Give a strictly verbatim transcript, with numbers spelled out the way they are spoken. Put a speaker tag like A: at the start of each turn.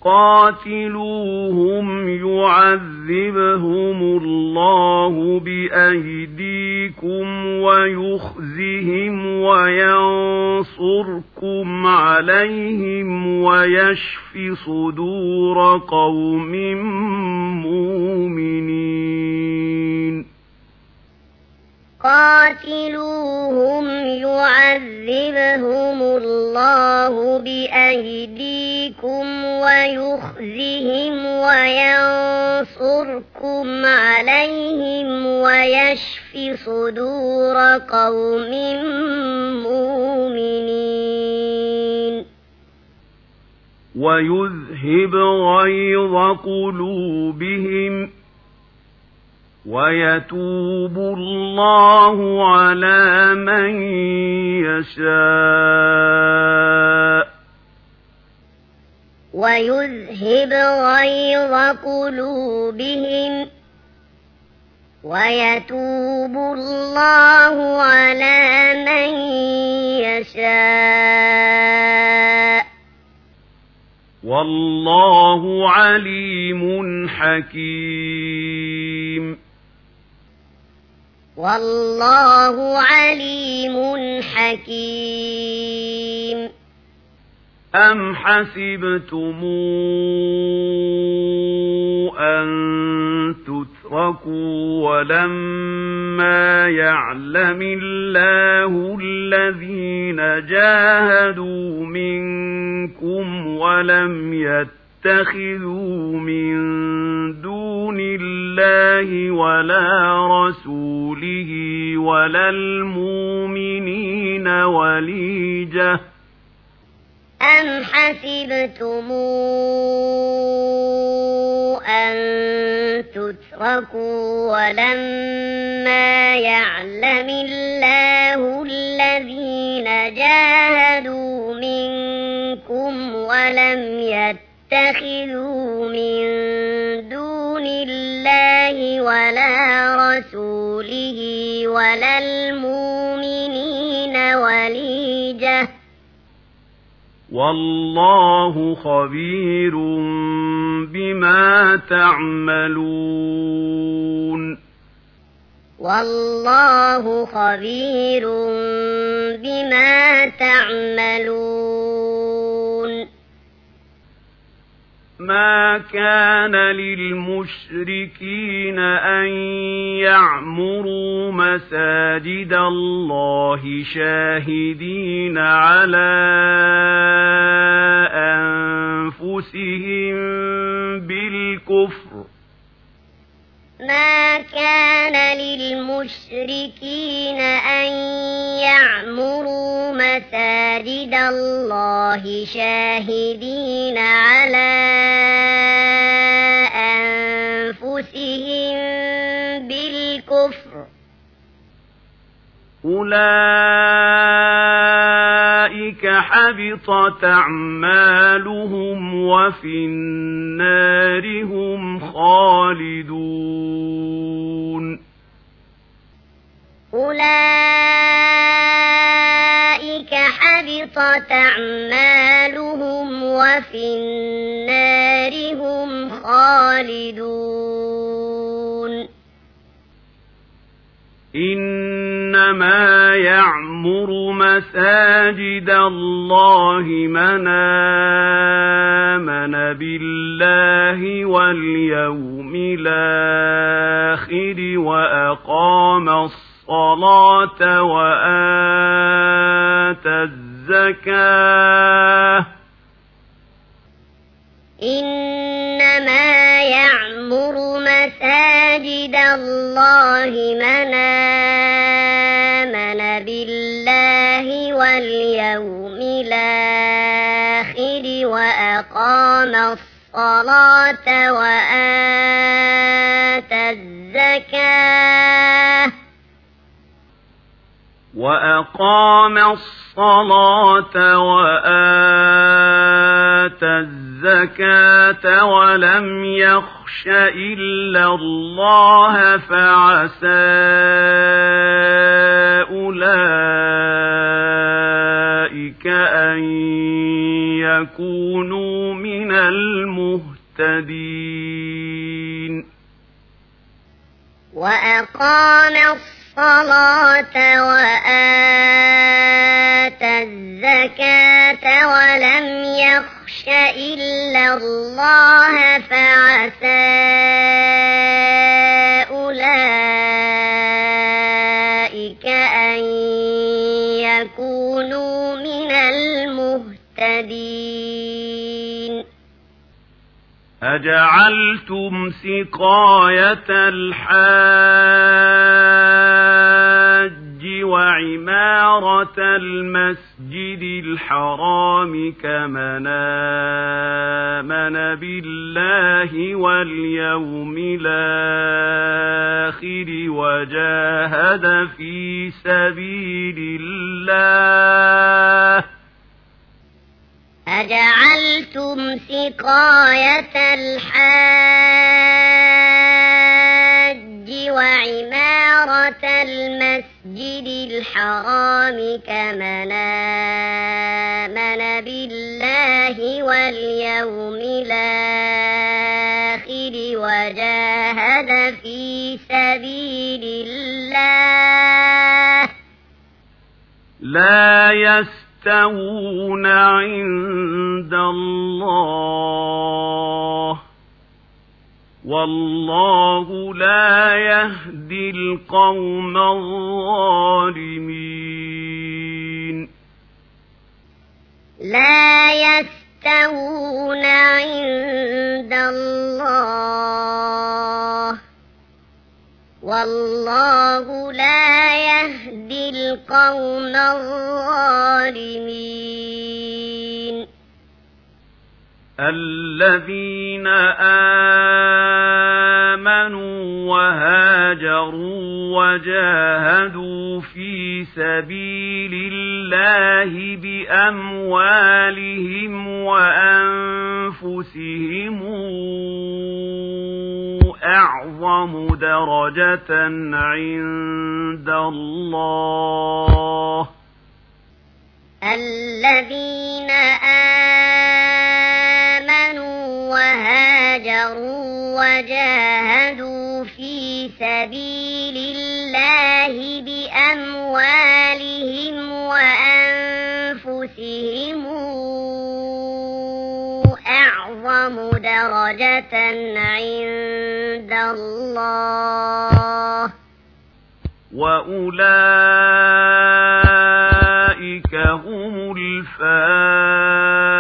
A: قاتلوهم يعذبهم الله بأيديكم ويخزهم وينصركم عليهم ويشف صدور قوم مؤمنين
B: قاتلوهم يعذبهم الله بأيديكم ويخزهم وينصركم عليهم ويشف صدور قوم مؤمنين
A: ويذهب غيظ قلوبهم ويتوب الله على من يشاء
B: ويذهب غيظ قلوبهم ويتوب الله على من يشاء
A: والله عليم حكيم
B: والله عليم حكيم
A: أم حسبتم أن تتركوا ولما يعلم الله الذين جاهدوا منكم ولم يتخذوا من دون الله ولا رسوله ولا المؤمنين وليجة
B: أم حسبتم أن تتركوا ولما يعلم الله الذين جاهدوا منكم ولم يتخذوا من دون الله ولا رسوله ولا المؤمنين وليجة
A: والله خبير بما تعملون
B: والله خبير بما تعملون
A: ما كان للمشركين أن يعمروا مساجد الله شاهدين على أنفسهم بالكفر
B: ما كان للمشركين أن يعمروا مساجد الله شاهدين على أنفسهم بالكفر
A: أولئك حبطت أعمالهم وفي النار هم خالدون
B: أولئك حبطت أعمالهم وفي النار هم خالدون
A: إنما يعمر مساجد الله من آمن بالله واليوم الآخر وأقام الصلاة وآتى الزكاة
B: إنما يعمر مساجد الله من آمن بالله واليوم الآخر وأقام الصلاة وآتى الزكاة
A: وأقام الصلاة وآتى الزكاة ولم يخش إلا الله فعسى أولئك أن يكونوا من المهتدين
B: وأقام الصلاة وآتى الزكاة ولم يخش إلا الله فعسى أولئك أن يكونوا من المهتدين
A: أجعلتم سقاية الحاج وعمارة المسجد الحرام كمن آمن بالله واليوم الآخر وجاهد في سبيل الله
B: أجعلتم سقاية الحاج وعمارة المسجد الحرام كمن آمن بالله واليوم الآخر وجاهد في سبيل الله
A: لا يستوون عند الله والله لا يهدي القوم الظالمين
B: لا يستوون عند الله والله لا يهدي القوم الظالمين
A: الذين آمنوا وهاجروا وجاهدوا في سبيل الله بأموالهم وأنفسهم أعظم درجة عند الله
B: الذين آمنوا وهاجروا وجاهدوا في سبيل الله بأموالهم وأنفسهم أعظم درجة عند الله
A: وأولئك هم